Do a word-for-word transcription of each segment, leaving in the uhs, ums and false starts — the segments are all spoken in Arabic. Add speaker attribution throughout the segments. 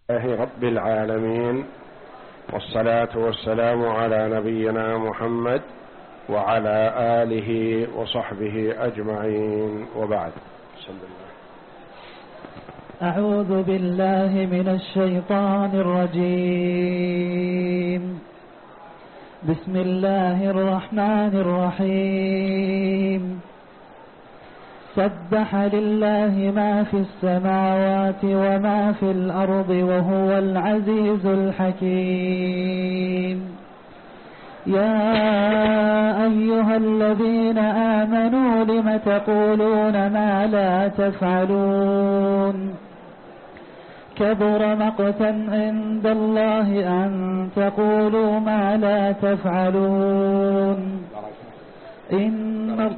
Speaker 1: لله رب العالمين، والصلاة والسلام على نبينا محمد وعلى آله وصحبه أجمعين، وبعد. بسم الله.
Speaker 2: أعوذ بالله من الشيطان الرجيم. بسم الله الرحمن الرحيم. سبح لله ما في السماوات وما في الأرض وهو العزيز الحكيم. يا أيها الذين آمنوا لم تقولون ما لا تفعلون؟ كبر مقتا عند الله أن تقولوا ما لا تفعلون. إن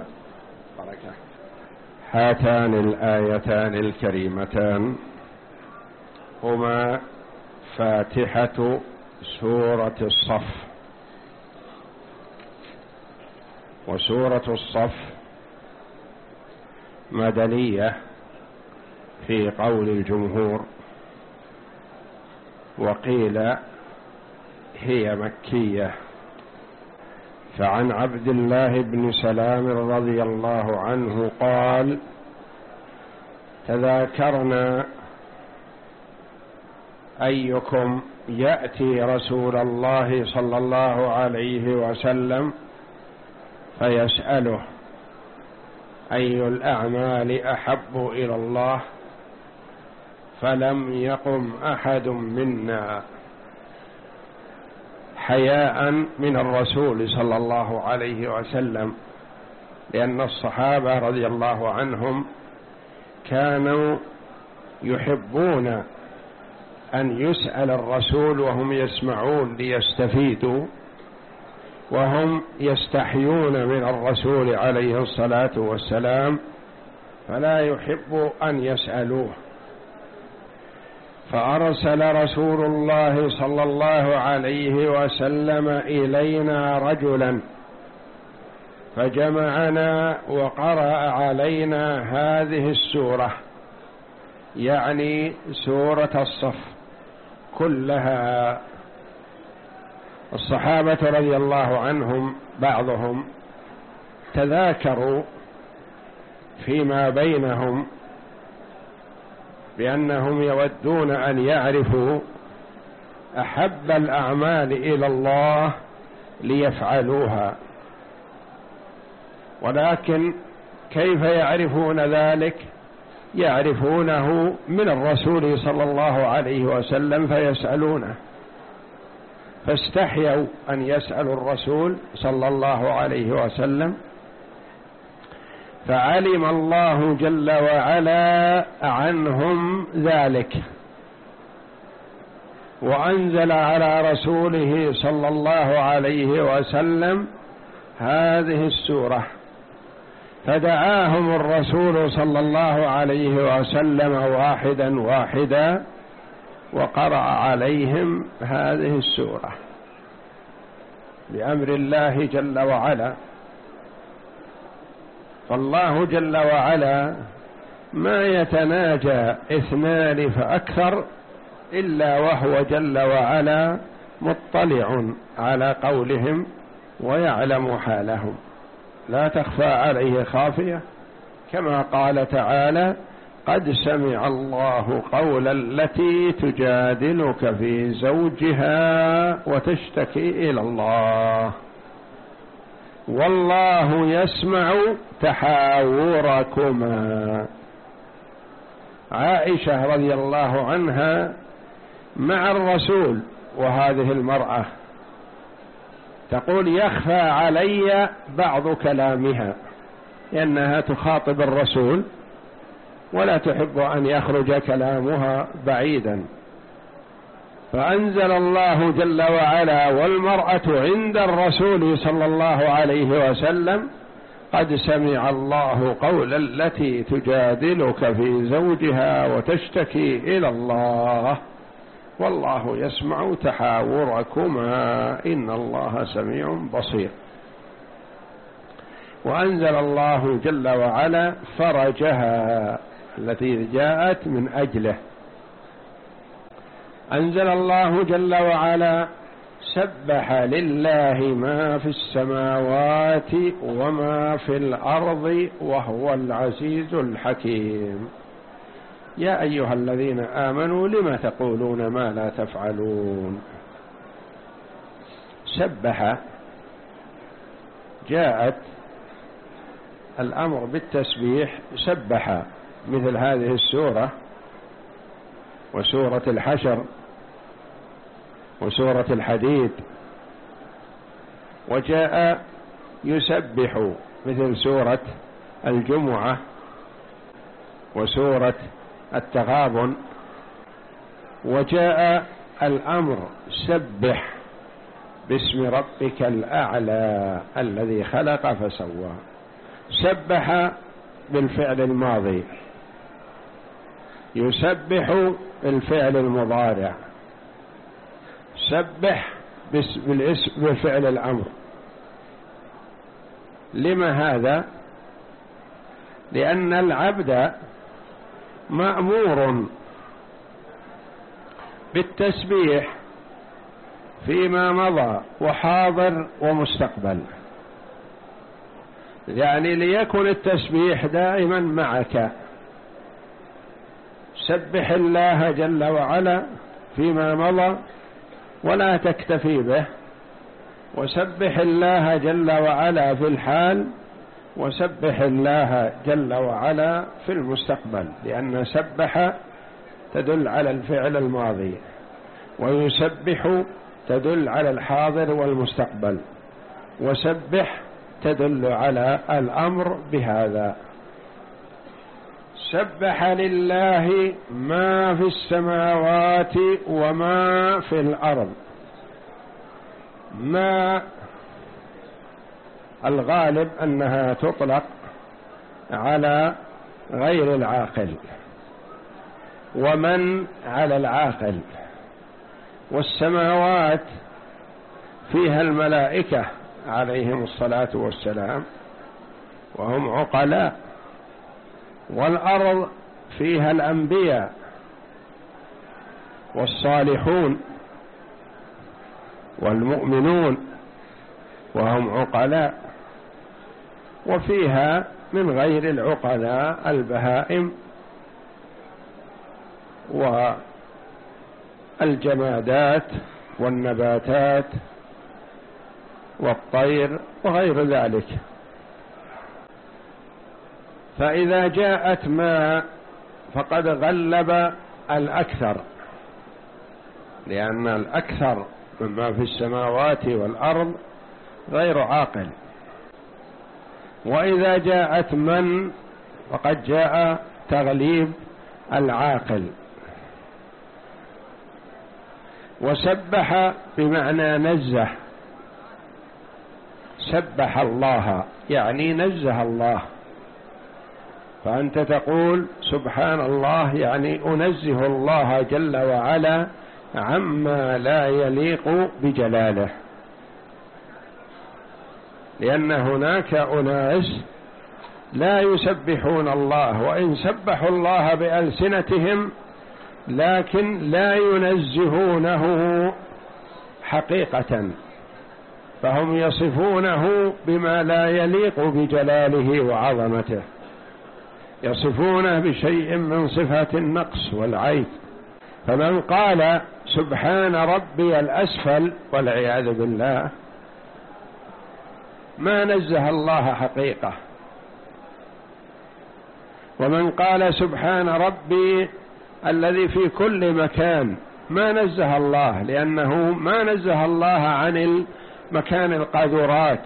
Speaker 1: هاتان الآيتان الكريمتان هما فاتحة سورة الصف، وسورة الصف مدنية في قول الجمهور، وقيل هي مكية. فعن عبد الله بن سلام رضي الله عنه قال: تذاكرنا أيكم يأتي رسول الله صلى الله عليه وسلم فيسأله أي الأعمال أحب إلى الله، فلم يقم أحد منا حياء من الرسول صلى الله عليه وسلم، لأن الصحابة رضي الله عنهم كانوا يحبون أن يسأل الرسول وهم يسمعون ليستفيدوا، وهم يستحيون من الرسول عليه الصلاة والسلام فلا يحب أن يسألوه. فأرسل رسول الله صلى الله عليه وسلم إلينا رجلا فجمعنا وقرأ علينا هذه السورة، يعني سورة الصف كلها. الصحابة رضي الله عنهم بعضهم تذاكروا فيما بينهم بأنهم يودون أن يعرفوا أحب الأعمال إلى الله ليفعلوها، ولكن كيف يعرفون ذلك؟ يعرفونه من الرسول صلى الله عليه وسلم فيسألونه، فاستحيوا أن يسألوا الرسول صلى الله عليه وسلم، فعلم الله جل وعلا عنهم ذلك، وأنزل على رسوله صلى الله عليه وسلم هذه السورة، فدعاهم الرسول صلى الله عليه وسلم واحدا واحدا وقرأ عليهم هذه السورة بأمر الله جل وعلا. فالله جل وعلا ما يتناجى اثنان فأكثر إلا وهو جل وعلا مطلع على قولهم ويعلم حالهم، لا تخفى عليه خافية، كما قال تعالى: قد سمع الله قول التي تجادلك في زوجها وتشتكي إلى الله والله يسمع تحاوركما. عائشة رضي الله عنها مع الرسول وهذه المرأة تقول: يخفى علي بعض كلامها، لأنها تخاطب الرسول ولا تحب أن يخرج كلامها بعيدا، فأنزل الله جل وعلا والمرأة عند الرسول صلى الله عليه وسلم: قد سمع الله قول التي تجادلك في زوجها وتشتكي إلى الله والله يسمع تحاوركما إن الله سميع بصير. وأنزل الله جل وعلا فرجها التي جاءت من أجله، أنزل الله جل وعلا: سبح لله ما في السماوات وما في الأرض وهو العزيز الحكيم. يا أيها الذين آمنوا لم تقولون ما لا تفعلون. سبح جاءت الأمر بالتسبيح، سبح مثل هذه السورة وسورة الحشر وسورة الحديد، وجاء يسبح مثل سورة الجمعة وسورة التغابن، وجاء الأمر سبح باسم ربك الأعلى الذي خلق فسوى. سبح بالفعل الماضي، يسبح بالفعل المضارع، سبح بالفعل الأمر. لما هذا؟ لأن العبد مأمور بالتسبيح فيما مضى وحاضر ومستقبل، يعني ليكن التسبيح دائما معك. سبح الله جل وعلا فيما مضى ولا تكتفي به، وسبح الله جل وعلا في الحال، وسبح الله جل وعلا في المستقبل، لأن سبح تدل على الفعل الماضي، ويسبح تدل على الحاضر والمستقبل، وسبح تدل على الأمر بهذا. سبح لله ما في السماوات وما في الأرض. ما الغالب أنها تطلق على غير العاقل، ومن على العاقل. والسماوات فيها الملائكة عليهم الصلاة والسلام وهم عقلاء، والأرض فيها الأنبياء والصالحون والمؤمنون وهم عقلاء، وفيها من غير العقلاء البهائم والجمادات والنباتات والطير وغير ذلك. فإذا جاءت ما فقد غلب الأكثر، لأن الأكثر مما في السماوات والأرض غير عاقل. وإذا جاءت من فقد جاء تغليب العاقل. وسبح بمعنى نزه، سبح الله يعني نزه الله، فأنت تقول سبحان الله يعني أنزه الله جل وعلا عما لا يليق بجلاله، لأن هناك أناس لا يسبحون الله، وإن سبحوا الله بألسنتهم لكن لا ينزهونه حقيقة، فهم يصفونه بما لا يليق بجلاله وعظمته، يصفونه بشيء من صفة النقص والعيب. فمن قال سبحان ربي الأسفل والعياذ بالله ما نزه الله حقيقة. ومن قال سبحان ربي الذي في كل مكان ما نزه الله، لأنه ما نزه الله عن مكان القاذورات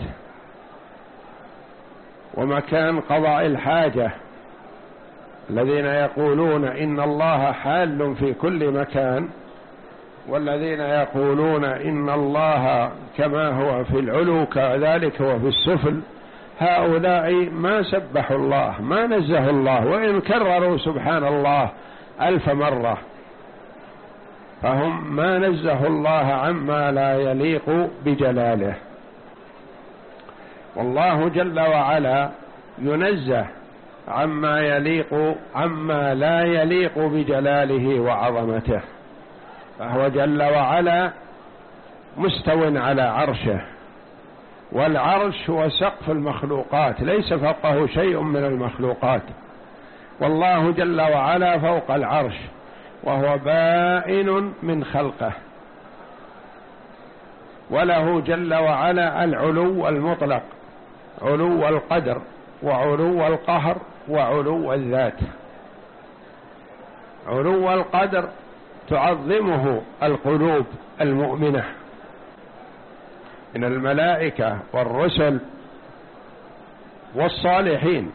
Speaker 1: ومكان قضاء الحاجة، الذين يقولون إن الله حال في كل مكان، والذين يقولون إن الله كما هو في العلو كذلك هو في السفل، هؤلاء ما سبحوا الله، ما نزهوا الله، وإن كرروا سبحان الله ألف مرة فهم ما نزهوا الله عما لا يليق بجلاله. والله جل وعلا ينزه عما يليق عما لا يليق بجلاله وعظمته، فهو جل وعلا مستو على عرشه، والعرش هو سقف المخلوقات، ليس فوقه شيء من المخلوقات، والله جل وعلا فوق العرش وهو بائن من خلقه، وله جل وعلا العلو المطلق، علو القدر وعلو القهر وعلو الذات. علو القدر تعظمه القلوب المؤمنة من الملائكة والرسل والصالحين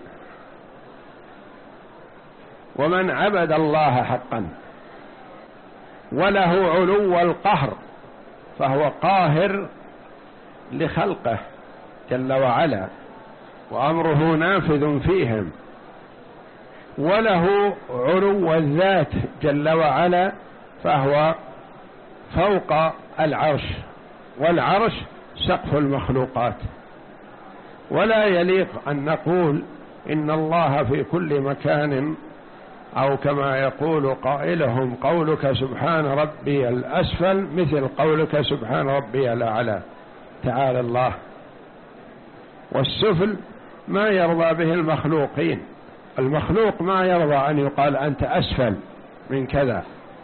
Speaker 1: ومن عبد الله حقا. وله علو القهر، فهو قاهر لخلقه جل وعلا وأمره نافذ فيهم. وله علو الذات جل وعلا، فهو فوق العرش، والعرش سقف المخلوقات. ولا يليق أن نقول إن الله في كل مكان، أو كما يقول قائلهم قولك سبحان ربي الأسفل مثل قولك سبحان ربي الأعلى، تعالى الله. والسفل ما يرضى به المخلوقين، المخلوق ما يرضى أن يقال أنت أسفل من كذا.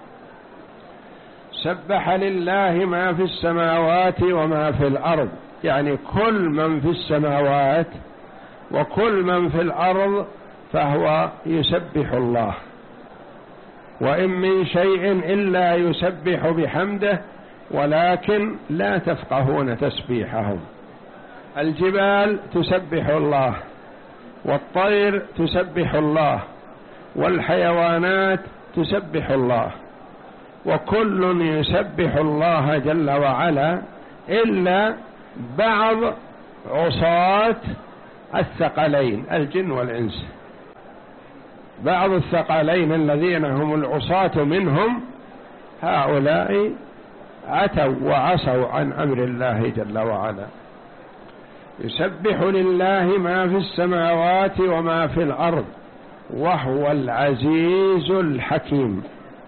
Speaker 1: سبح لله ما في السماوات وما في الأرض، يعني كل من في السماوات وكل من في الأرض فهو يسبح الله، وإن من شيء إلا يسبح بحمده ولكن لا تفقهون تسبيحهم. الجبال تسبح الله، والطير تسبح الله، والحيوانات تسبح الله، وكل يسبح الله جل وعلا إلا بعض عصاة الثقلين الجن والإنس. بعض الثقلين الذين هم العصاة منهم، هؤلاء عتوا وعصوا عن أمر الله جل وعلا. يسبح لله ما في السماوات وما في الأرض وهو العزيز الحكيم.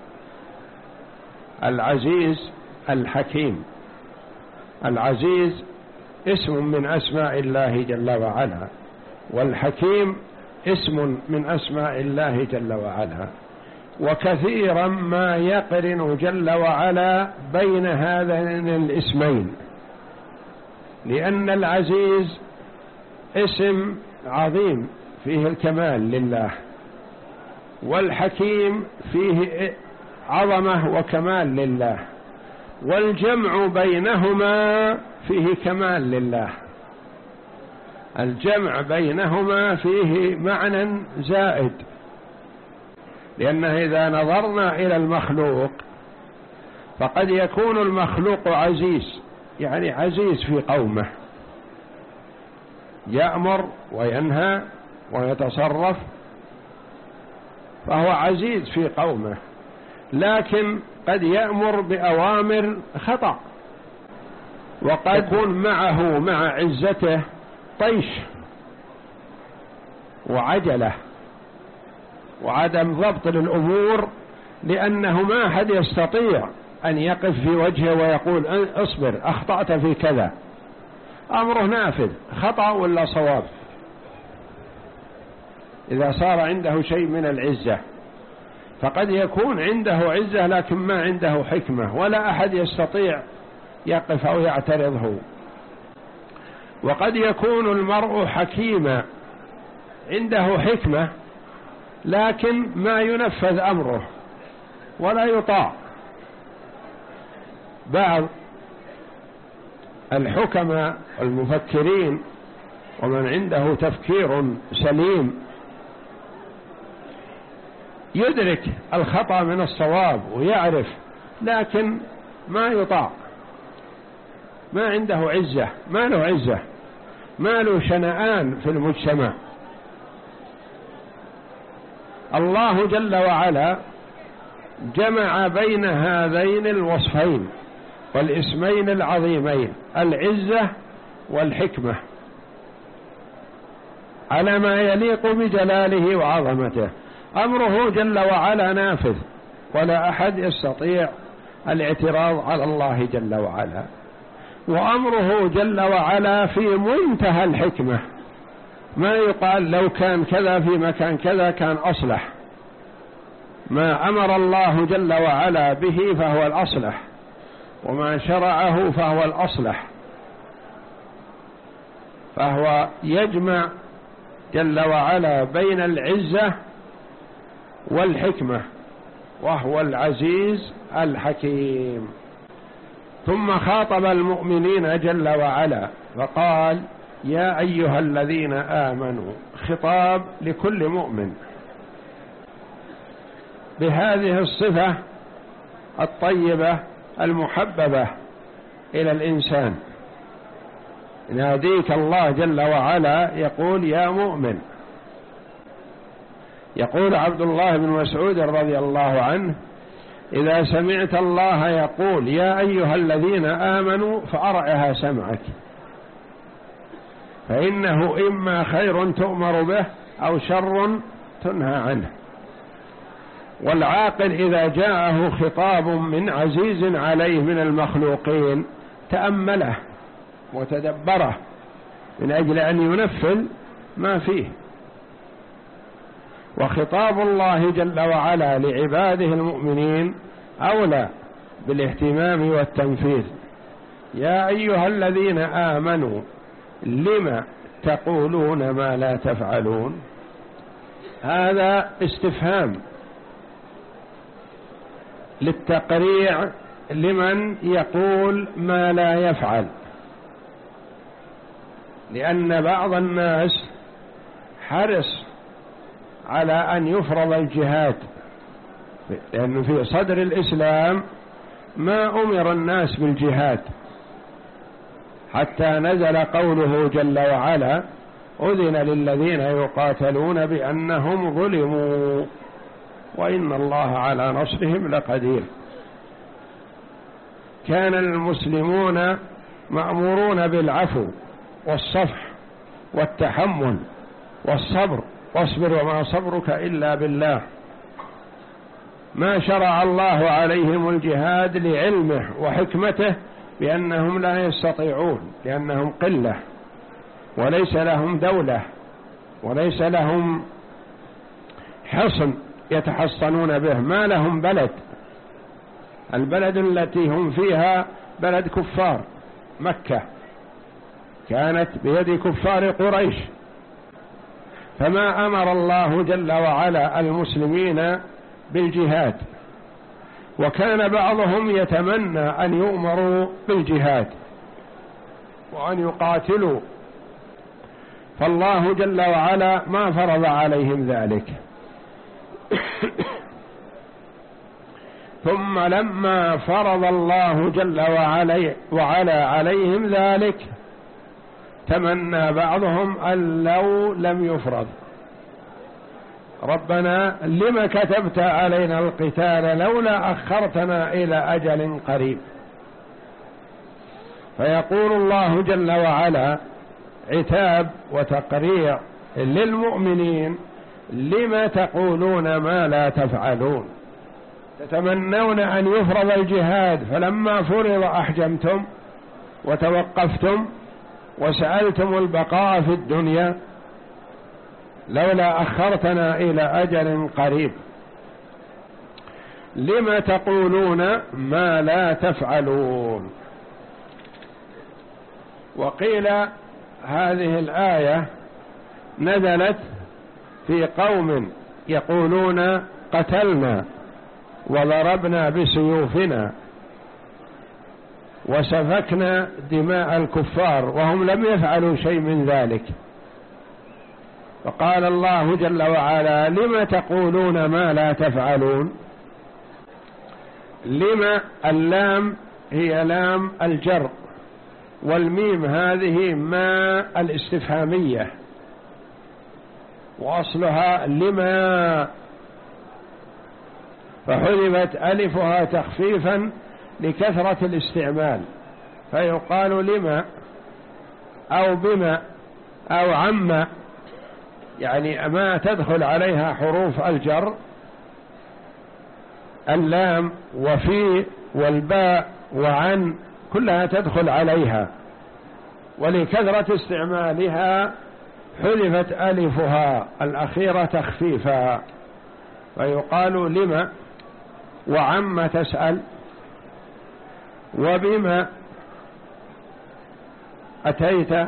Speaker 1: العزيز الحكيم. العزيز اسم من أسماء الله جل وعلا، والحكيم اسم من أسماء الله جل وعلا. وكثيرا ما يقرن جل وعلا بين هذين الاسمين، لأن العزيز اسم عظيم فيه الكمال لله، والحكيم فيه عظمة وكمال لله، والجمع بينهما فيه كمال لله. الجمع بينهما فيه معنى زائد، لأنه إذا نظرنا إلى المخلوق فقد يكون المخلوق عزيز، يعني عزيز في قومه، يأمر وينهى ويتصرف، فهو عزيز في قومه، لكن قد يأمر بأوامر خطأ، وقد يكون معه مع عزته طيش وعجلة وعدم ضبط للأمور، لأنه ما أحد يستطيع أن يقف في وجهه ويقول اصبر أخطأت في كذا، أمره نافذ خطأ ولا صواب. إذا صار عنده شيء من العزة، فقد يكون عنده عزة لكن ما عنده حكمة، ولا أحد يستطيع يقف أو يعترضه. وقد يكون المرء حكيما عنده حكمة لكن ما ينفذ أمره ولا يطاع. بعض الحكماء المفكرين ومن عنده تفكير سليم يدرك الخطأ من الصواب ويعرف، لكن ما يطاع، ما عنده عزة، ما له عزة، ما له شنآن في المجتمع. الله جل وعلا جمع بين هذين الوصفين والاسمين العظيمين، العزة والحكمة، على ما يليق بجلاله وعظمته. أمره جل وعلا نافذ، ولا أحد يستطيع الاعتراض على الله جل وعلا. وأمره جل وعلا في منتهى الحكمة، ما يقال لو كان كذا في مكان كذا كان أصلح. ما أمر الله جل وعلا به فهو الأصلح، وما شرعه فهو الأصلح، فهو يجمع جل وعلا بين العزة والحكمة، وهو العزيز الحكيم. ثم خاطب المؤمنين جل وعلا فقال: يا أيها الذين آمنوا، خطاب لكل مؤمن بهذه الصفة الطيبة المحببة إلى الإنسان. يناديك الله جل وعلا يقول: يا مؤمن. يقول عبد الله بن مسعود رضي الله عنه: إذا سمعت الله يقول يا أيها الذين آمنوا فأرعها سمعك، فإنه إما خير تؤمر به أو شر تنهى عنه. والعاقل إذا جاءه خطاب من عزيز عليه من المخلوقين تأمله وتدبره من أجل أن ينفذ ما فيه. وخطاب الله جل وعلا لعباده المؤمنين أولى بالاهتمام والتنفيذ. يا أيها الذين آمنوا لم تقولون ما لا تفعلون. هذا استفهام للتقريع لمن يقول ما لا يفعل، لأن بعض الناس حرص على أن يفرض الجهاد، لأنه في صدر الإسلام ما أمر الناس بالجهاد، حتى نزل قوله جل وعلا: أذن للذين يقاتلون بأنهم ظلموا وإن الله على نصرهم لقدير. كان المسلمون مأمورون بالعفو والصفح والتحمل والصبر، واصبر وما صبرك إلا بالله. ما شرع الله عليهم الجهاد لعلمه وحكمته بأنهم لا يستطيعون، لأنهم قلة وليس لهم دولة وليس لهم حصن يتحصنون به، ما لهم بلد. البلد التي هم فيها بلد كفار، مكة كانت بيد كفار قريش، فما أمر الله جل وعلا المسلمين بالجهاد. وكان بعضهم يتمنى أن يؤمروا بالجهاد وأن يقاتلوا، فالله جل وعلا ما فرض عليهم ذلك. ثم لما فرض الله جل وعلا عليهم ذلك تمنى بعضهم أن لو لم يفرض: ربنا لما كتبت علينا القتال لولا أخرتنا إلى أجل قريب. فيقول الله جل وعلا عتاب وتقريع للمؤمنين: لما تقولون ما لا تفعلون؟ تتمنون أن يفرض الجهاد، فلما فرض أحجمتم وتوقفتم وسألتم البقاء في الدنيا. لولا أخرتنا إلى أجل قريب. لما تقولون ما لا تفعلون؟ وقيل هذه الآية نزلت في قوم يقولون قتلنا وضربنا بسيوفنا وسفكنا دماء الكفار وهم لم يفعلوا شيء من ذلك. فقال الله جل وعلا: لما تقولون ما لا تفعلون؟ لما اللام هي لام الجر، والميم هذه ما الاستفهامية، وأصلها لما، فحذفت ألفها تخفيفا لكثرة الاستعمال، فيقال لما أو بما أو عما، يعني ما تدخل عليها حروف الجر اللام وفي والباء وعن كلها تدخل عليها، ولكثرة استعمالها حذفت ألفها الأخيرة تخفيفا، فيقال لما وعم تسأل وبما أتيت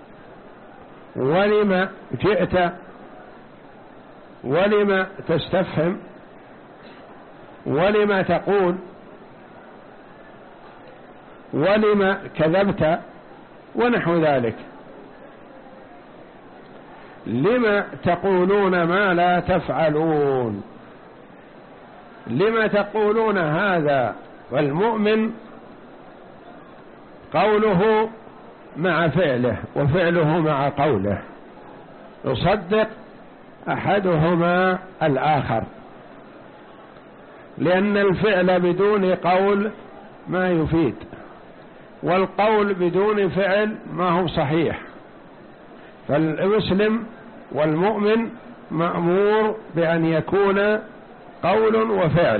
Speaker 1: ولما جئت ولما تستفهم ولما تقول ولما كذبت ونحو ذلك. لما تقولون ما لا تفعلون، لما تقولون هذا؟ والمؤمن قوله مع فعله وفعله مع قوله، يصدق أحدهما الآخر، لأن الفعل بدون قول ما يفيد، والقول بدون فعل ما هو صحيح. فالمسلم والمؤمن مأمور بأن يكون قول وفعل،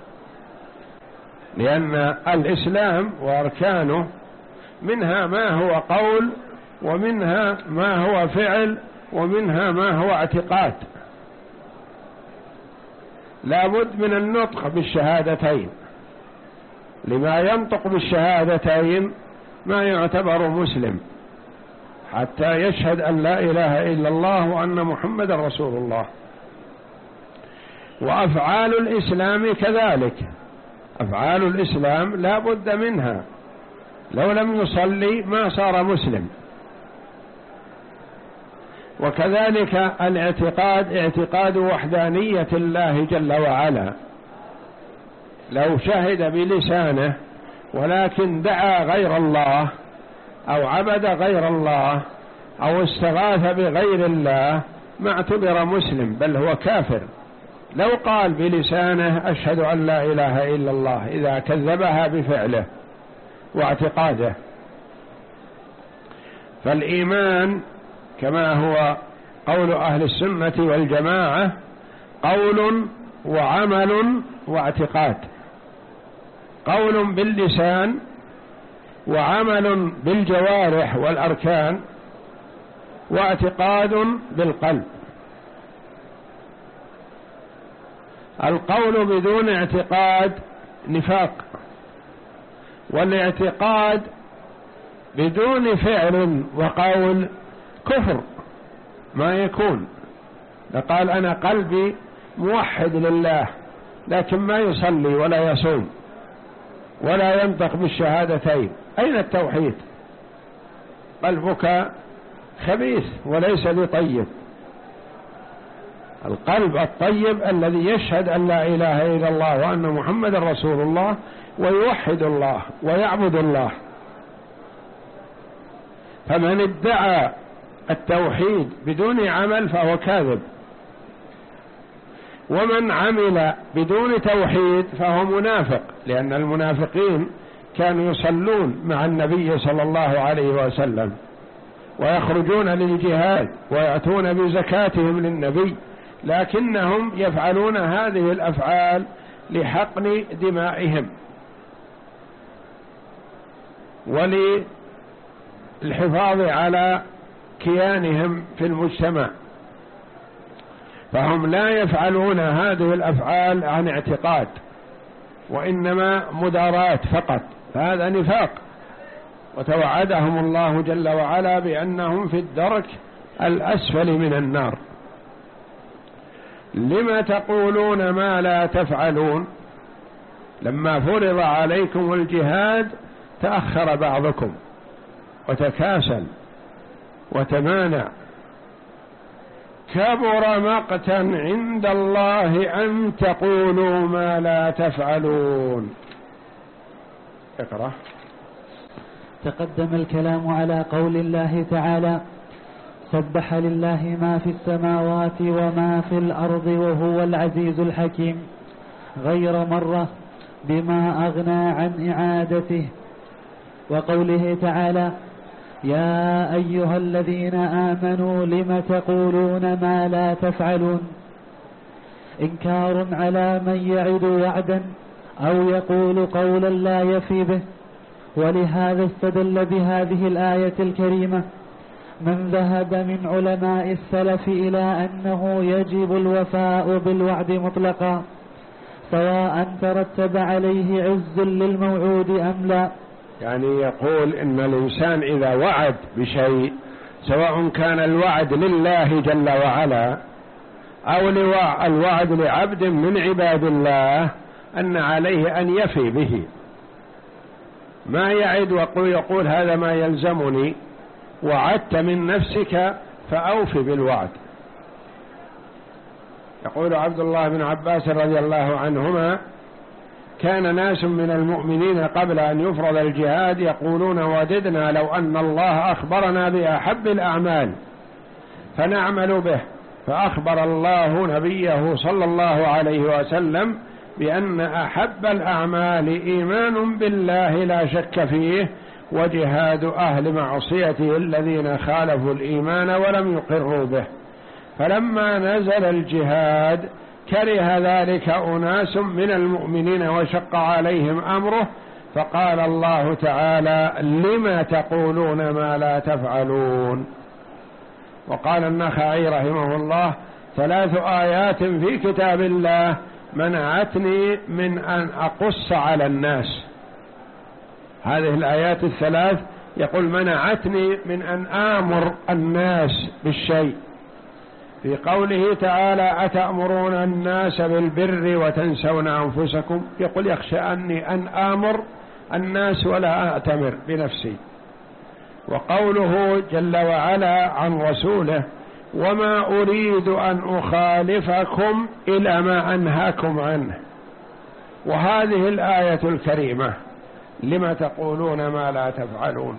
Speaker 1: لأن الإسلام وأركانه منها ما هو قول ومنها ما هو فعل ومنها ما هو اعتقاد. لا بد من النطق بالشهادتين، لما ينطق بالشهادتين ما يعتبر مسلم حتى يشهد أن لا إله إلا الله وأن محمد رسول الله. وأفعال الإسلام كذلك، أفعال الإسلام لا بد منها، لو لم يصلي ما صار مسلم. وكذلك الاعتقاد، اعتقاد وحدانية الله جل وعلا، لو شهد بلسانه ولكن دعا غير الله أو عبد غير الله أو استغاث بغير الله ما اعتبر مسلم، بل هو كافر. لو قال بلسانه أشهد أن لا إله إلا الله إذا كذبها بفعله واعتقاده. فالإيمان كما هو قول أهل السنة والجماعة قول وعمل واعتقاد، قول باللسان وعمل بالجوارح والأركان واعتقاد بالقلب. القول بدون اعتقاد نفاق، والاعتقاد بدون فعل وقول كفر ما يكون. لقال أنا قلبي موحد لله لكن ما يصلي ولا يصوم ولا ينطق بالشهادتين، أين التوحيد؟ قلبك خبيث وليس بطيب. القلب الطيب الذي يشهد أن لا إله إلا الله وأن محمد رسول الله ويوحد الله ويعبد الله. فمن ادعى التوحيد بدون عمل فهو كاذب، ومن عمل بدون توحيد فهو منافق، لأن المنافقين كانوا يصلون مع النبي صلى الله عليه وسلم ويخرجون للجهاد ويأتون بزكاتهم للنبي، لكنهم يفعلون هذه الأفعال لحقن دمائهم وللحفاظ على كيانهم في المجتمع، فهم لا يفعلون هذه الأفعال عن اعتقاد وإنما مدارات فقط، فهذا نفاق. وتوعدهم الله جل وعلا بأنهم في الدرك الأسفل من النار. لما تقولون ما لا تفعلون؟ لما فرض عليكم الجهاد تأخر بعضكم وتكاسل وتمانع. كبر مقتا عند الله أن تقولوا ما لا تفعلون. اقرأ.
Speaker 2: تقدم الكلام على قول الله تعالى: سبح لله ما في السماوات وما في الأرض وهو العزيز الحكيم، غير مرة بما أغنى عن إعادته. وقوله تعالى: يا أيها الذين آمنوا لم تقولون ما لا تفعلون. إنكار على من يعد وعدا أو يقول قولا لا يفي به. ولهذا استدل بهذه الآية الكريمة من ذهب من علماء السلف إلى أنه يجب الوفاء بالوعد مطلقا سواء ترتب عليه عز للموعود أم لا.
Speaker 1: يعني يقول إن الإنسان إذا وعد بشيء سواء كان الوعد لله جل وعلا أو الوعد لعبد من عباد الله أن عليه أن يفي به، ما يعد ويقول هذا ما يلزمني، وعدت من نفسك فأوف بالوعد. يقول عبد الله بن عباس رضي الله عنهما كان ناس من المؤمنين قبل أن يفرض الجهاد يقولون وددنا لو أن الله أخبرنا بأحب الأعمال فنعمل به، فأخبر الله نبيه صلى الله عليه وسلم بأن أحب الأعمال إيمان بالله لا شك فيه وجهاد أهل معصيته الذين خالفوا الإيمان ولم يقروا به. فلما نزل الجهاد كره ذلك أناس من المؤمنين وشق عليهم أمره، فقال الله تعالى لما تقولون ما لا تفعلون. وقال النخعي رحمه الله ثلاث آيات في كتاب الله منعتني من أن أقص على الناس. هذه الآيات الثلاث يقول منعتني من أن آمر الناس بالشيء، في قوله تعالى أتأمرون الناس بالبر وتنسون أنفسكم، يقول يخشى أني أن آمر الناس ولا أأتمر بنفسي. وقوله جل وعلا عن رسوله وما أريد أن أخالفكم إلى ما أنهاكم عنه. وهذه الآية الكريمة لما تقولون ما لا تفعلون.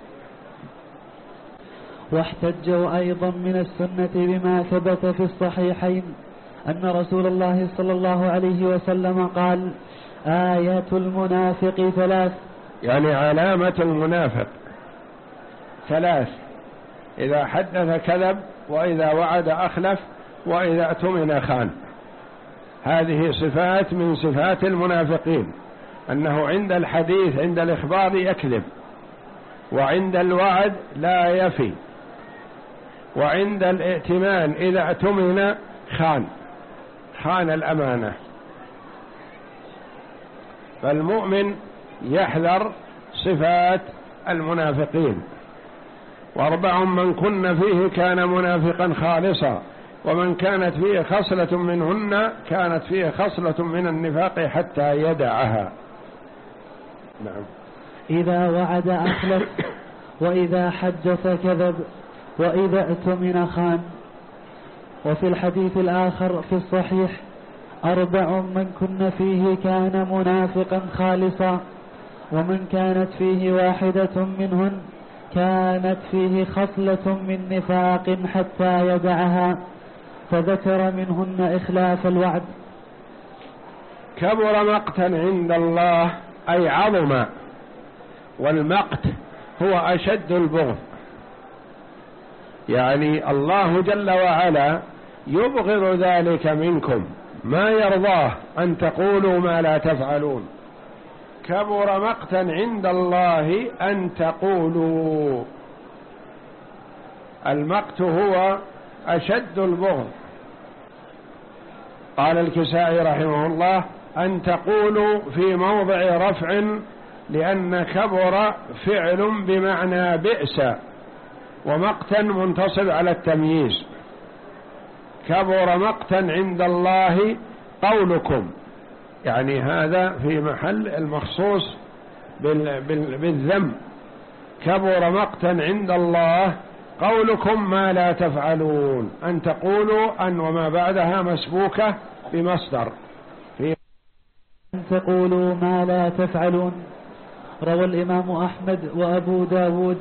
Speaker 2: واحتجوا أيضا من السنة بما ثبت في الصحيحين أن رسول الله صلى الله عليه وسلم قال آيات المنافق ثلاث،
Speaker 1: يعني علامة المنافق ثلاث: إذا حدث كذب، وإذا وعد أخلف، وإذا اؤتمن خان. هذه صفات من صفات المنافقين، أنه عند الحديث عند الإخبار يكذب، وعند الوعد لا يفي، وعند الائتمان إذا اؤتمن خان خان الأمانة. فالمؤمن يحذر صفات المنافقين. وأربع من كن فيه كان منافقا خالصا، ومن كانت فيه خصلة منهن كانت فيه خصلة من النفاق حتى يدعها. نعم.
Speaker 2: إذا وعد أخلف، وإذا حدث كذب، وإذا اؤتمن خان. وفي الحديث الآخر في الصحيح أربع من كن فيه كان منافقا خالصا، ومن كانت فيه واحدة منهن كانت فيه خصلة من نفاق حتى يدعها، فذكر منهن إخلاف الوعد.
Speaker 1: كبر مقتا عند الله أي عظم، والمقت هو أشد البغض، يعني الله جل وعلا يبغض ذلك منكم، ما يرضاه أن تقولوا ما لا تفعلون. كبر مقتا عند الله أن تقولوا. المقت هو أشد البغض. قال الكسائي رحمه الله أن تقولوا في موضع رفع، لأن كبر فعل بمعنى بئس، ومقتا منتصب على التمييز. كبر مقتا عند الله قولكم، يعني هذا في محل المخصوص بالذم. كبر مقتا عند الله قولكم ما لا تفعلون. أن تقولوا أن وما بعدها مسبوكة بمصدر في
Speaker 2: أن تقولوا ما لا تفعلون. روى الإمام أحمد وأبو داود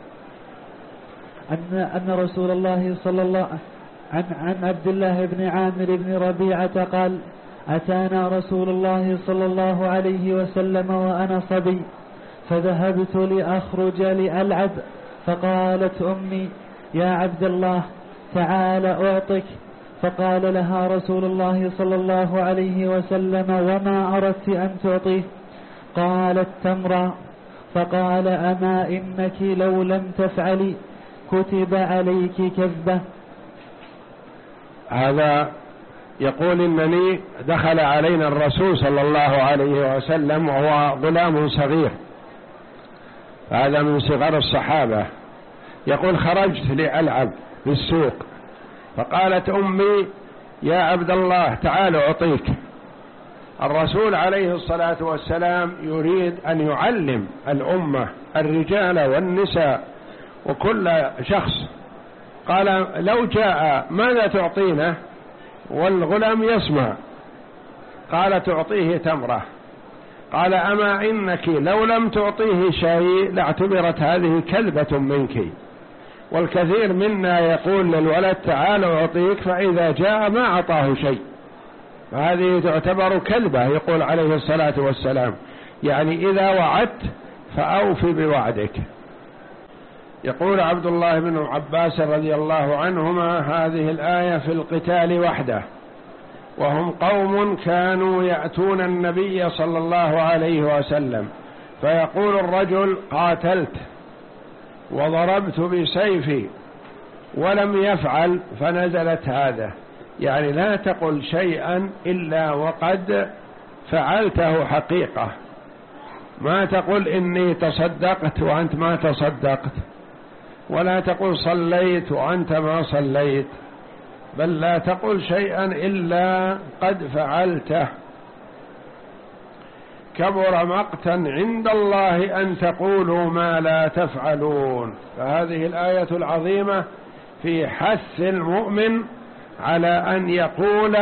Speaker 2: أن أن رسول الله صلى الله عن عن عبد الله بن عامر بن ربيعة قال أتانا رسول الله صلى الله عليه وسلم وأنا صبي، فذهبت لأخرج لألعب، فقالت أمي يا عبد الله تعال أعطك، فقال لها رسول الله صلى الله عليه وسلم: وما أردت أن تعطيه؟ قالت: تمرا. فقال: أما إنك لو لم تفعلي كتب عليك كذبة.
Speaker 1: هذا يقول إنني دخل علينا الرسول صلى الله عليه وسلم وهو غلام صغير، هذا من صغار الصحابة، يقول: خرجت لألعب في السوق، فقالت أمي: يا عبد الله تعال أعطيك. الرسول عليه الصلاة والسلام يريد أن يعلم الأمة الرجال والنساء وكل شخص. قال: لو جاء ماذا تعطينه؟ والغلام يسمع. قال: تعطيه تمرة. قال: أما إنك لو لم تعطيه شيء لاعتبرت هذه كذبة منك. والكثير منا يقول للولد: تعال أعطيك، فإذا جاء ما أعطاه شيء، فهذه تعتبر كذبة. يقول عليه الصلاة والسلام: يعني إذا وعدت فأوف بوعدك. يقول عبد الله بن عباس رضي الله عنهما: هذه الآية في القتال وحده، وهم قوم كانوا يأتون النبي صلى الله عليه وسلم فيقول الرجل: قاتلت وضربت بسيفي ولم يفعل، فنزلت هذا، يعني لا تقل شيئا إلا وقد فعلته حقيقة، ما تقل إني تصدقت وأنت ما تصدقت، ولا تقل صليت وأنت ما صليت، بل لا تقل شيئا إلا قد فعلته. كبر مقتا عند الله أن تقولوا ما لا تفعلون. فهذه الآية العظيمة في حث المؤمن على أن يقول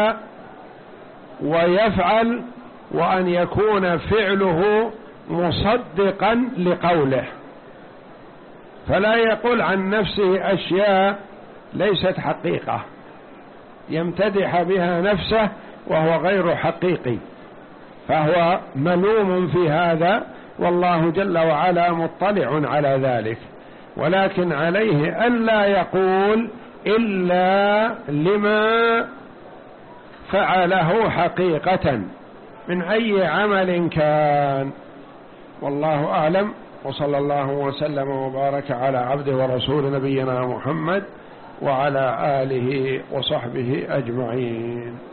Speaker 1: ويفعل، وأن يكون فعله مصدقا لقوله، فلا يقول عن نفسه أشياء ليست حقيقة يمتدح بها نفسه وهو غير حقيقي، فهو ملوم في هذا، والله جل وعلا مطلع على ذلك. ولكن عليه ألا يقول إلا لما فعله حقيقة من أي عمل كان. والله أعلم، وصلى الله وسلم وبارك على عبده ورسول نبينا محمد وعلى آله وصحبه أجمعين.